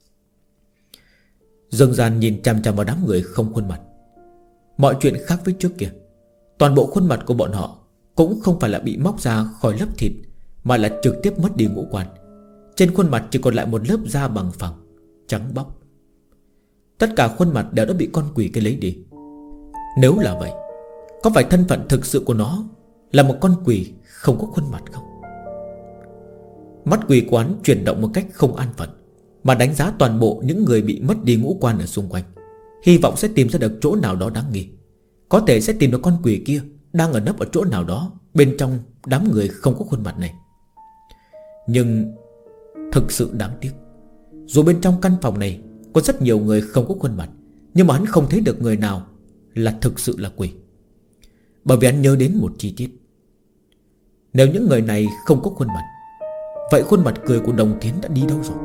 Dương Gian nhìn chằm chằm vào đám người không khuôn mặt. Mọi chuyện khác với trước kia. Toàn bộ khuôn mặt của bọn họ cũng không phải là bị móc ra khỏi lớp thịt, mà là trực tiếp mất đi ngũ quan. Trên khuôn mặt chỉ còn lại một lớp da bằng phẳng, trắng bóc. Tất cả khuôn mặt đều đã bị con quỷ kia lấy đi. Nếu là vậy, có phải thân phận thực sự của nó là một con quỷ không có khuôn mặt không? Mắt quỷ quán chuyển động một cách không an phận, mà đánh giá toàn bộ những người bị mất đi ngũ quan ở xung quanh, hy vọng sẽ tìm ra được chỗ nào đó đáng nghi. Có thể sẽ tìm được con quỷ kia đang ở nấp ở chỗ nào đó bên trong đám người không có khuôn mặt này. Nhưng thực sự đáng tiếc, dù bên trong căn phòng này có rất nhiều người không có khuôn mặt, nhưng mà hắn không thấy được người nào là thực sự là quỷ. Bởi vì hắn nhớ đến một chi tiết. Nếu những người này không có khuôn mặt, vậy khuôn mặt cười của Đồng Thiến đã đi đâu rồi?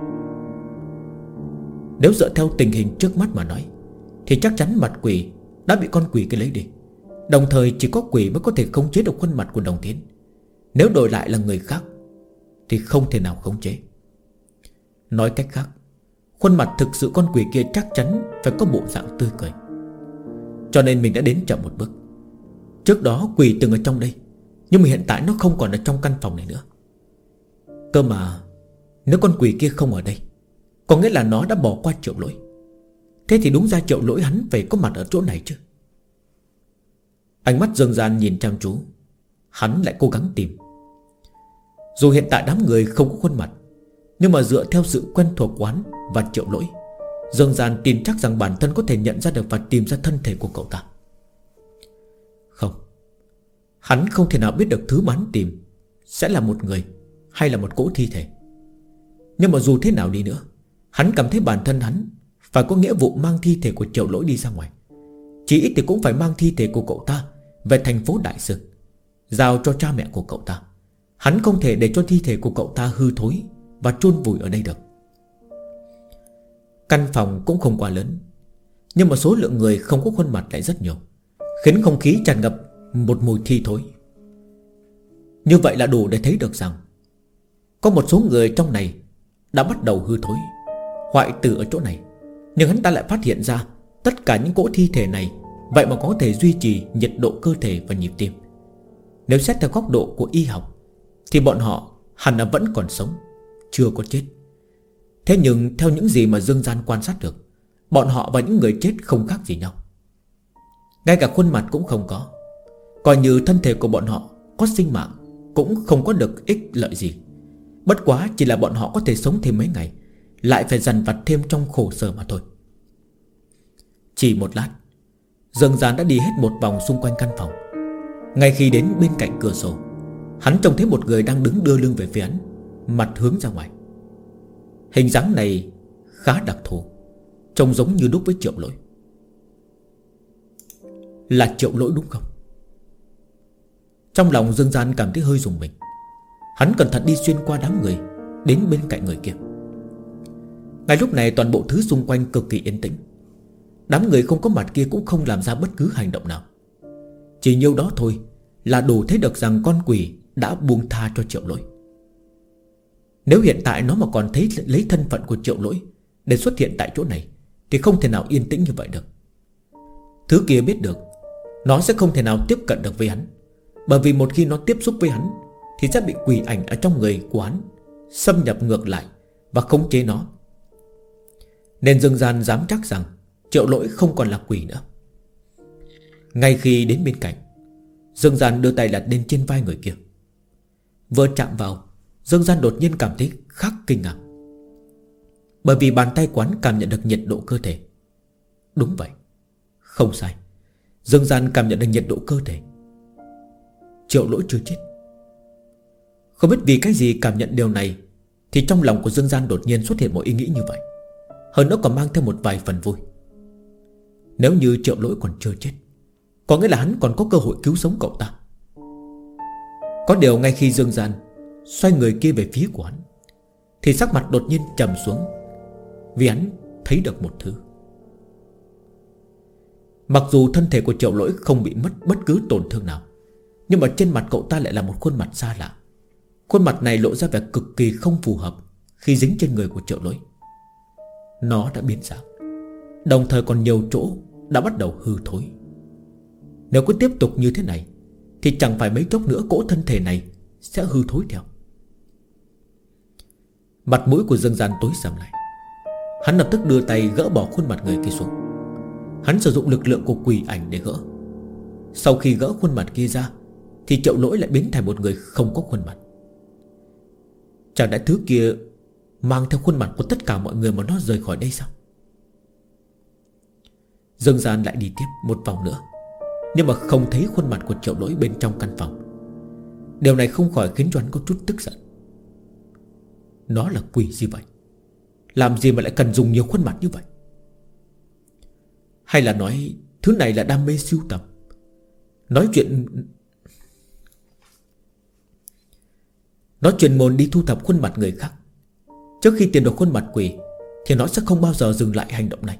Nếu dựa theo tình hình trước mắt mà nói, thì chắc chắn mặt quỷ đã bị con quỷ kia lấy đi. Đồng thời chỉ có quỷ mới có thể khống chế được khuôn mặt của Đồng Thiến. Nếu đổi lại là người khác thì không thể nào khống chế. Nói cách khác, khuôn mặt thực sự con quỷ kia chắc chắn phải có bộ dạng tươi cười. Cho nên mình đã đến chậm một bước. Trước đó quỷ từng ở trong đây, nhưng mà hiện tại nó không còn ở trong căn phòng này nữa. Cơ mà nếu con quỷ kia không ở đây, có nghĩa là nó đã bỏ qua Triệu Lỗi. Thế thì đúng ra Triệu Lỗi hắn phải có mặt ở chỗ này chứ. Ánh mắt Dương Gian nhìn chăm chú, hắn lại cố gắng tìm. Dù hiện tại đám người không có khuôn mặt, nhưng mà dựa theo sự quen thuộc quán và Triệu Lỗi, Dương Gian tin chắc rằng bản thân có thể nhận ra được và tìm ra thân thể của cậu ta. Không, hắn không thể nào biết được thứ mà hắn tìm sẽ là một người hay là một cỗ thi thể. Nhưng mà dù thế nào đi nữa, hắn cảm thấy bản thân hắn phải có nghĩa vụ mang thi thể của Triệu Lỗi đi ra ngoài. Chỉ ít thì cũng phải mang thi thể của cậu ta về thành phố Đại Sơn, giao cho cha mẹ của cậu ta. Hắn không thể để cho thi thể của cậu ta hư thối và chôn vùi ở đây được. Căn phòng cũng không quá lớn, nhưng mà số lượng người không có khuôn mặt lại rất nhiều, khiến không khí tràn ngập một mùi thi thối. Như vậy là đủ để thấy được rằng có một số người trong này đã bắt đầu hư thối, hoại tử ở chỗ này. Nhưng hắn ta lại phát hiện ra tất cả những cỗ thi thể này vậy mà có thể duy trì nhiệt độ cơ thể và nhịp tim. Nếu xét theo góc độ của y học thì bọn họ hẳn là vẫn còn sống, chưa có chết. Thế nhưng theo những gì mà Dương Gian quan sát được, bọn họ và những người chết không khác gì nhau. Ngay cả khuôn mặt cũng không có. Coi như thân thể của bọn họ có sinh mạng cũng không có được ích lợi gì. Bất quá chỉ là bọn họ có thể sống thêm mấy ngày, lại phải dằn vặt thêm trong khổ sở mà thôi. Chỉ một lát, Dương Gian đã đi hết một vòng xung quanh căn phòng. Ngay khi đến bên cạnh cửa sổ, hắn trông thấy một người đang đứng đưa lưng về phía hắn, mặt hướng ra ngoài. Hình dáng này khá đặc thù, trông giống như đúc với Triệu Lỗi. Là Triệu Lỗi đúng không? Trong lòng Dương Gian cảm thấy hơi rùng mình. Hắn cẩn thận đi xuyên qua đám người, đến bên cạnh người kia. Ngay lúc này toàn bộ thứ xung quanh cực kỳ yên tĩnh. Đám người không có mặt kia cũng không làm ra bất cứ hành động nào. Chỉ nhiêu đó thôi là đủ thấy được rằng con quỷ đã buông tha cho Triệu Lỗi. Nếu hiện tại nó mà còn thấy lấy thân phận của Triệu Lỗi để xuất hiện tại chỗ này thì không thể nào yên tĩnh như vậy được. Thứ kia biết được nó sẽ không thể nào tiếp cận được với hắn, bởi vì một khi nó tiếp xúc với hắn thì sẽ bị quỷ ảnh ở trong người của hắn xâm nhập ngược lại và khống chế nó. Nên Dương Gian dám chắc rằng Triệu Lỗi không còn là quỷ nữa. Ngay khi đến bên cạnh, Dương Gian đưa tay đặt lên trên vai người kia. Vừa chạm vào, Dương Gian đột nhiên cảm thấy khắc kinh ngạc, bởi vì bàn tay quán cảm nhận được nhiệt độ cơ thể. Đúng vậy, không sai, Dương Gian cảm nhận được nhiệt độ cơ thể. Triệu Lỗi chưa chết. Không biết vì cái gì cảm nhận điều này, thì trong lòng của Dương Gian đột nhiên xuất hiện một ý nghĩ như vậy. Hơn nữa còn mang theo một vài phần vui. Nếu như Triệu Lỗi còn chưa chết, có nghĩa là hắn còn có cơ hội cứu sống cậu ta. Có điều ngay khi Dương Gian xoay người kia về phía của hắn, thì sắc mặt đột nhiên trầm xuống, vì hắn thấy được một thứ. Mặc dù thân thể của Triệu Lỗi không bị mất bất cứ tổn thương nào, nhưng mà trên mặt cậu ta lại là một khuôn mặt xa lạ. Khuôn mặt này lộ ra vẻ cực kỳ không phù hợp khi dính trên người của Triệu Lỗi. Nó đã biến dạng, đồng thời còn nhiều chỗ đã bắt đầu hư thối. Nếu cứ tiếp tục như thế này thì chẳng phải mấy chốc nữa cỗ thân thể này sẽ hư thối theo. Mặt mũi của Dương Gian tối sầm lại. Hắn lập tức đưa tay gỡ bỏ khuôn mặt người kia xuống. Hắn sử dụng lực lượng của quỷ ảnh để gỡ. Sau khi gỡ khuôn mặt kia ra thì Triệu Lỗi lại biến thành một người không có khuôn mặt. Chẳng lẽ thứ kia mang theo khuôn mặt của tất cả mọi người mà nó rời khỏi đây sao? Dương Gian lại đi tiếp một vòng nữa, nhưng mà không thấy khuôn mặt của Triệu Lỗi bên trong căn phòng. Điều này không khỏi khiến cho hắn có chút tức giận. Nó là quỷ gì vậy? Làm gì mà lại cần dùng nhiều khuôn mặt như vậy? Hay là nói thứ này là đam mê sưu tầm, nó chuyên môn đi thu thập khuôn mặt người khác. Trước khi tìm được khuôn mặt quỷ thì nó sẽ không bao giờ dừng lại hành động này.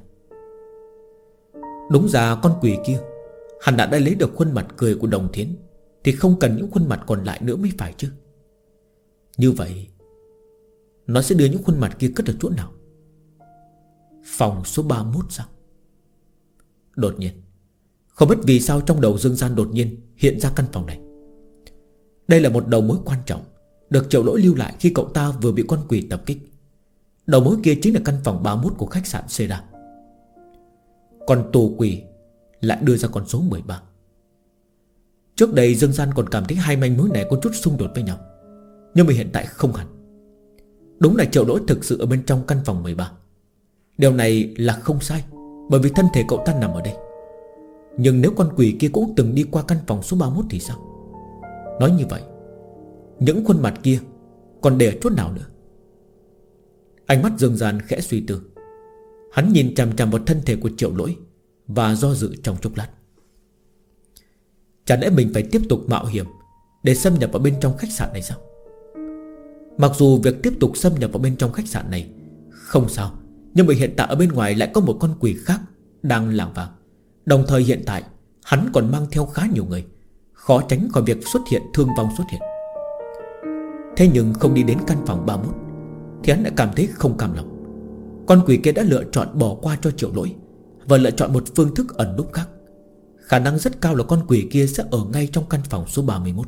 Đúng ra con quỷ kia hẳn đã lấy được khuôn mặt cười của Đồng Thiến thì không cần những khuôn mặt còn lại nữa mới phải chứ. Như vậy nó sẽ đưa những khuôn mặt kia cất ở chỗ nào? Phòng số 31 sao? Đột nhiên, không biết vì sao trong đầu Dương Gian đột nhiên hiện ra căn phòng này. Đây là một đầu mối quan trọng được Triệu Lỗi lưu lại khi cậu ta vừa bị con quỷ tập kích. Đầu mối kia chính là căn phòng 31 của khách sạn Sera. Còn tù quỷ lại đưa ra con số 13. Trước đây Dương Gian còn cảm thấy hai manh mối này có chút xung đột với nhau, nhưng mà hiện tại không hẳn. Đúng là Triệu Lỗi thực sự ở bên trong căn phòng 13. Điều này là không sai, bởi vì thân thể cậu ta nằm ở đây. Nhưng nếu con quỷ kia cũng từng đi qua căn phòng số 31 thì sao? Nói như vậy, những khuôn mặt kia còn để ở chỗ nào nữa? Ánh mắt Dương Gian khẽ suy tư. Hắn nhìn chằm chằm vào thân thể của Triệu Lỗi và do dự trong chốc lát. Chẳng lẽ mình phải tiếp tục mạo hiểm để xâm nhập vào bên trong khách sạn này sao? Mặc dù việc tiếp tục xâm nhập vào bên trong khách sạn này không sao, nhưng mà hiện tại ở bên ngoài lại có một con quỷ khác đang lảng vảng. Đồng thời hiện tại hắn còn mang theo khá nhiều người, khó tránh khỏi việc xuất hiện thương vong xuất hiện. Thế nhưng không đi đến căn phòng 31 thì hắn đã cảm thấy không cam lòng. con quỷ kia đã lựa chọn bỏ qua cho Triệu Lỗi và lựa chọn một phương thức ẩn núp khác. Khả năng rất cao là con quỷ kia sẽ ở ngay trong căn phòng số 31.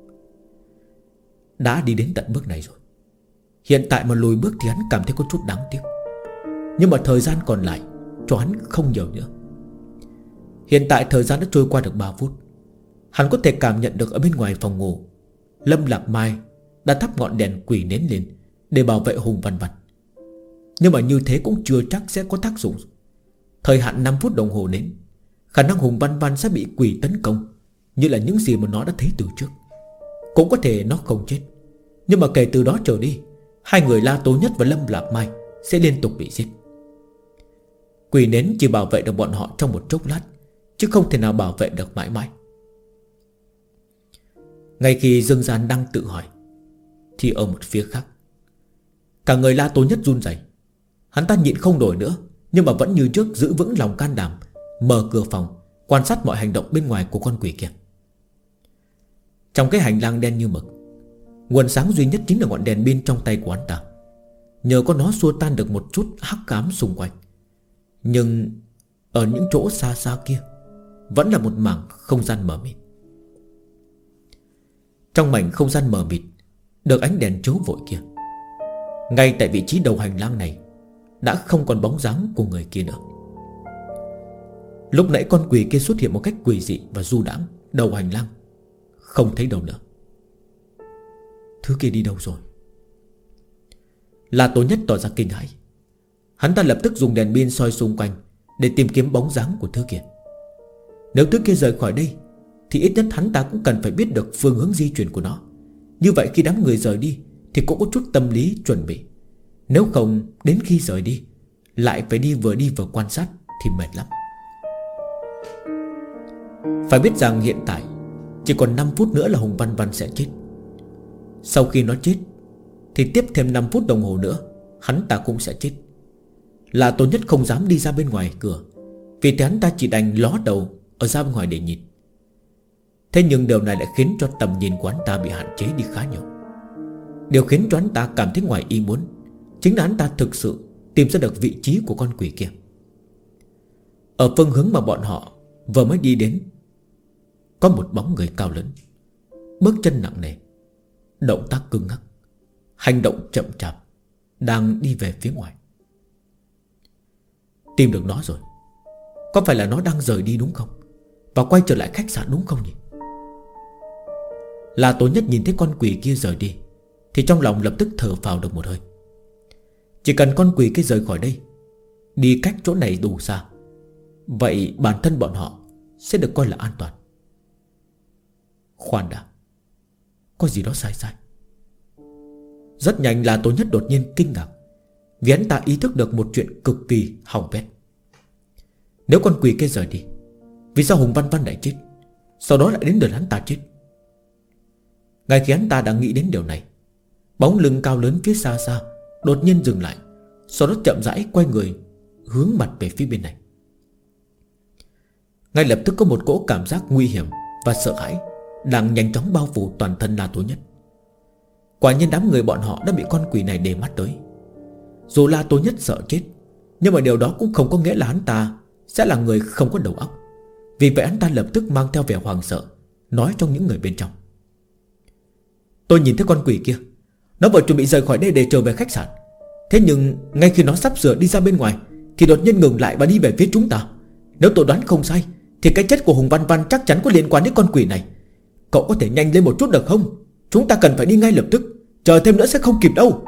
Đã đi đến tận bước này rồi, hiện tại mà lùi bước thì hắn cảm thấy có chút đáng tiếc. Nhưng mà thời gian còn lại cho hắn không nhiều nữa. Hiện tại thời gian đã trôi qua được 3 phút. Hắn có thể cảm nhận được ở bên ngoài phòng ngủ, Lâm Lạc Mai đã thắp ngọn đèn quỷ nến lên để bảo vệ Hùng Văn Văn. Nhưng mà như thế cũng chưa chắc sẽ có tác dụng. Thời hạn 5 phút đồng hồ đến, khả năng Hùng Văn Văn sẽ bị quỷ tấn công như là những gì mà nó đã thấy từ trước. Cũng có thể nó không chết, nhưng mà kể từ đó trở đi, hai người La Tố Nhất và Lâm Lạc Mai sẽ liên tục bị giết. Quỷ nến chỉ bảo vệ được bọn họ trong một chốc lát, chứ không thể nào bảo vệ được mãi mãi. Ngay khi Dương Gian đang tự hỏi, thì ở một phía khác, cả người La Tố Nhất run rẩy. Hắn ta nhịn không nổi nữa, nhưng mà vẫn như trước giữ vững lòng can đảm, mở cửa phòng, quan sát mọi hành động bên ngoài của con quỷ kia. Trong cái hành lang đen như mực, nguồn sáng duy nhất chính là ngọn đèn pin trong tay của hắn ta. Nhờ có nó xua tan được một chút hắc ám xung quanh. Nhưng ở những chỗ xa xa kia vẫn là một mảng không gian mờ mịt. Trong mảnh không gian mờ mịt được ánh đèn chiếu vội kia, ngay tại vị trí đầu hành lang này đã không còn bóng dáng của người kia nữa. Lúc nãy con quỷ kia xuất hiện một cách quỷ dị và du đãng đầu hành lang, không thấy đâu nữa. Thứ kia đi đâu rồi? La Tố Nhất tỏ ra kinh hãi. Hắn ta lập tức dùng đèn pin soi xung quanh để tìm kiếm bóng dáng của thứ kia. Nếu thứ kia rời khỏi đây thì ít nhất hắn ta cũng cần phải biết được phương hướng di chuyển của nó. Như vậy khi đám người rời đi thì cũng có chút tâm lý chuẩn bị. Nếu không đến khi rời đi lại phải đi vừa quan sát thì mệt lắm. Phải biết rằng hiện tại chỉ còn 5 phút nữa là Hùng Văn Văn sẽ chết. Sau khi nó chết thì tiếp thêm 5 phút đồng hồ nữa hắn ta cũng sẽ chết. La Tố Nhất không dám đi ra bên ngoài cửa, vì thế hắn ta chỉ đành ló đầu ở ra bên ngoài để nhìn. Thế nhưng điều này lại khiến cho tầm nhìn của hắn ta bị hạn chế đi khá nhiều. Điều khiến cho hắn ta cảm thấy ngoài ý muốn chính là hắn ta thực sự tìm ra được vị trí của con quỷ kia. Ở phương hướng mà bọn họ vừa mới đi đến, có một bóng người cao lớn, bước chân nặng nề, động tác cứng ngắc, hành động chậm chạp, đang đi về phía ngoài. Tìm được nó rồi. Có phải là nó đang rời đi đúng không, và quay trở lại khách sạn đúng không nhỉ? La Tố Nhất nhìn thấy con quỷ kia rời đi thì trong lòng lập tức thở phào được một hơi. Chỉ cần con quỷ kia rời khỏi đây, đi cách chỗ này đủ xa, vậy bản thân bọn họ sẽ được coi là an toàn. Khoan đã, có gì đó sai sai. Rất nhanh La Tố Nhất đột nhiên kinh ngạc, vì hắn ta ý thức được một chuyện cực kỳ hỏng bét. Nếu con quỷ kia rời đi, vì sao Hùng Văn Văn lại chết, sau đó lại đến lượt hắn ta chết? Ngay khi hắn ta đang nghĩ đến điều này, bóng lưng cao lớn phía xa xa đột nhiên dừng lại, sau đó chậm rãi quay người, hướng mặt về phía bên này. Ngay lập tức có một cỗ cảm giác nguy hiểm và sợ hãi đang nhanh chóng bao phủ toàn thân La Tố Nhất. Quả nhiên đám người bọn họ đã bị con quỷ này để mắt tới. Dù La Tố Nhất sợ chết, nhưng mà điều đó cũng không có nghĩa là hắn ta sẽ là người không có đầu óc. Vì vậy hắn ta lập tức mang theo vẻ hoảng sợ, nói trong những người bên trong: Tôi nhìn thấy con quỷ kia, nó vừa chuẩn bị rời khỏi đây để trở về khách sạn. Thế nhưng ngay khi nó sắp sửa đi ra bên ngoài thì đột nhiên ngừng lại và đi về phía chúng ta. Nếu tôi đoán không sai thì cái chết của Hùng Văn Văn chắc chắn có liên quan đến con quỷ này. Cậu có thể nhanh lên một chút được không? Chúng ta cần phải đi ngay lập tức, chờ thêm nữa sẽ không kịp đâu.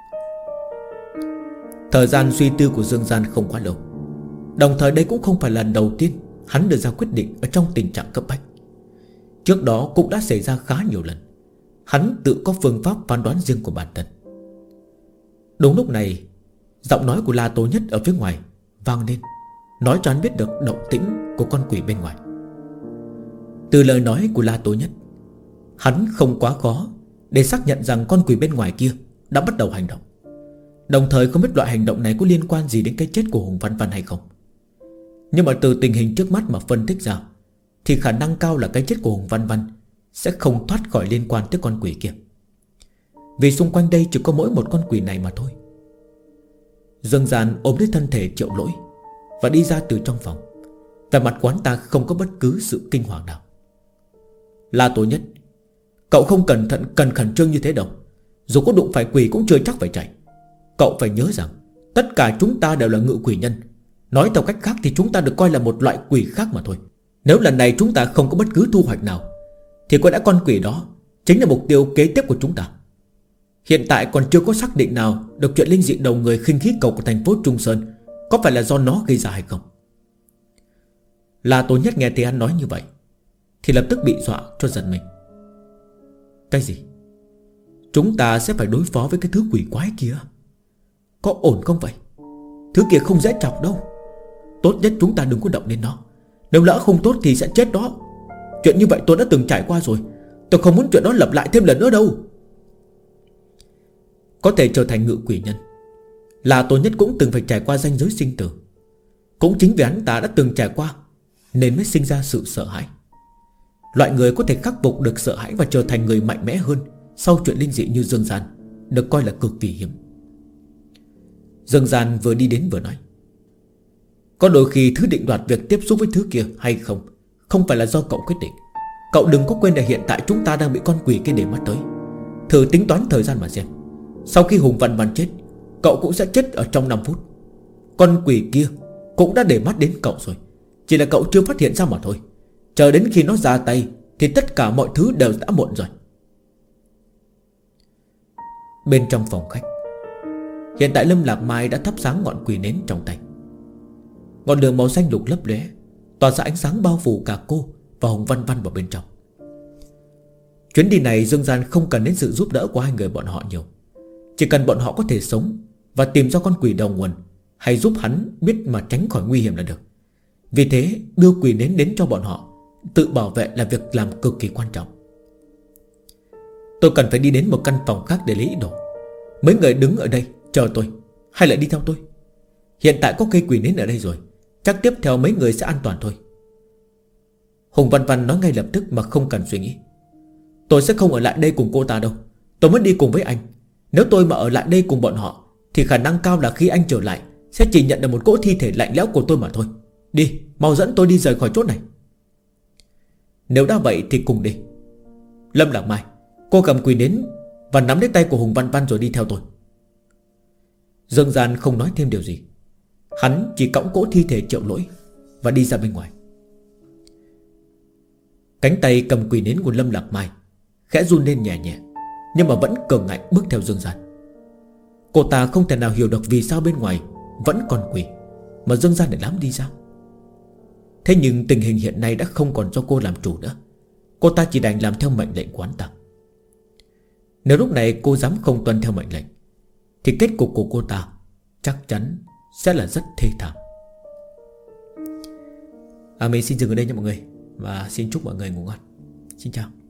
Thời gian suy tư của Dương Gian không quá lâu. Đồng thời đây cũng không phải lần đầu tiên hắn đưa ra quyết định ở trong tình trạng cấp bách. Trước đó cũng đã xảy ra khá nhiều lần. Hắn tự có phương pháp phán đoán riêng của bản thân. Đúng lúc này, giọng nói của La Tố Nhất ở phía ngoài vang lên, nói cho hắn biết được động tĩnh của con quỷ bên ngoài. Từ lời nói của La Tố Nhất, hắn không quá khó để xác nhận rằng con quỷ bên ngoài kia đã bắt đầu hành động. Đồng thời không biết loại hành động này có liên quan gì đến cái chết của Hùng Văn Văn hay không. Nhưng mà từ tình hình trước mắt mà phân tích ra thì khả năng cao là cái chết của Hùng Văn Văn sẽ không thoát khỏi liên quan tới con quỷ kia, vì xung quanh đây chỉ có mỗi một con quỷ này mà thôi. Dương Gian ôm lấy thân thể Triệu Lỗi và đi ra từ trong phòng. Về mặt quán ta không có bất cứ sự kinh hoàng nào. La Tố Nhất, cậu không cẩn thận cần khẩn trương như thế đâu. Dù có đụng phải quỷ cũng chưa chắc phải chạy. Cậu phải nhớ rằng tất cả chúng ta đều là ngự quỷ nhân. Nói theo cách khác thì chúng ta được coi là một loại quỷ khác mà thôi. Nếu lần này chúng ta không có bất cứ thu hoạch nào thì có lẽ con quỷ đó chính là mục tiêu kế tiếp của chúng ta. Hiện tại còn chưa có xác định nào được chuyện linh dị đầu người khinh khí cầu của thành phố Trung Sơn có phải là do nó gây ra hay không. La Tố Nhất nghe thấy hắn nói như vậy thì lập tức bị dọa cho giật mình. Cái gì? Chúng ta sẽ phải đối phó với cái thứ quỷ quái kia? Có ổn không vậy? Thứ kia không dễ chọc đâu. Tốt nhất chúng ta đừng có động đến nó. Nếu lỡ không tốt thì sẽ chết đó. Chuyện như vậy tôi đã từng trải qua rồi. Tôi không muốn chuyện đó lặp lại thêm lần nữa đâu. Có thể trở thành ngự quỷ nhân, La Tố Nhất cũng từng phải trải qua ranh giới sinh tử. Cũng chính vì hắn ta đã từng trải qua nên mới sinh ra sự sợ hãi. Loại người có thể khắc phục được sợ hãi và trở thành người mạnh mẽ hơn sau chuyện linh dị như Dương Gian được coi là cực kỳ hiếm. Dương Gian vừa đi đến vừa nói, có đôi khi thứ định đoạt việc tiếp xúc với thứ kia hay không phải là do cậu quyết định. Cậu đừng có quên là hiện tại chúng ta đang bị con quỷ kia để mắt tới. Thử tính toán thời gian mà xem. Sau khi Hùng Văn Văn chết, cậu cũng sẽ chết ở trong 5 phút. Con quỷ kia cũng đã để mắt đến cậu rồi, chỉ là cậu chưa phát hiện ra mà thôi. Chờ đến khi nó ra tay thì tất cả mọi thứ đều đã muộn rồi. Bên trong phòng khách, hiện tại Lâm Lạc Mai đã thắp sáng ngọn quỷ nến trong tay. Ngọn lửa màu xanh lục lấp lóe, tỏa ra ánh sáng bao phủ cả cô và Hồng Văn Văn vào bên trong. Chuyến đi này Dương Gian không cần đến sự giúp đỡ của hai người bọn họ nhiều. Chỉ cần bọn họ có thể sống và tìm ra con quỷ đầu nguồn, hay giúp hắn biết mà tránh khỏi nguy hiểm là được. Vì thế đưa quỷ nến đến cho bọn họ. Tự bảo vệ là việc làm cực kỳ quan trọng. Tôi cần phải đi đến một căn phòng khác để lấy ý đồ. Mấy người đứng ở đây chờ tôi, hay lại đi theo tôi? Hiện tại có cây quỷ nến ở đây rồi, chắc tiếp theo mấy người sẽ an toàn thôi. Hùng Văn Văn nói ngay lập tức mà không cần suy nghĩ. Tôi sẽ không ở lại đây cùng cô ta đâu. Tôi muốn đi cùng với anh. Nếu tôi mà ở lại đây cùng bọn họ thì khả năng cao là khi anh trở lại sẽ chỉ nhận được một cỗ thi thể lạnh lẽo của tôi mà thôi. Đi, mau dẫn tôi đi rời khỏi chốt này. Nếu đã vậy thì cùng đi. Lâm Lạc Mai, cô cầm quỷ nến và nắm lấy tay của Hùng Văn Văn rồi đi theo tôi. Dương Gian không nói thêm điều gì. Hắn chỉ cõng cỗ thi thể Triệu Lỗi và đi ra bên ngoài. Cánh tay cầm quỷ nến của Lâm Lạc Mai khẽ run lên nhẹ nhẹ, nhưng mà vẫn cường ngạnh bước theo Dương Gian. Cô ta không thể nào hiểu được vì sao bên ngoài vẫn còn quỷ mà Dương Gian lại dám đi sao. Thế nhưng tình hình hiện nay đã không còn do cô làm chủ nữa. Cô ta chỉ đành làm theo mệnh lệnh của hắn ta. Nếu lúc này cô dám không tuân theo mệnh lệnh thì kết cục của cô ta chắc chắn sẽ là rất thê thảm. Mình xin dừng ở đây nha mọi người, và xin chúc mọi người ngủ ngon. Xin chào.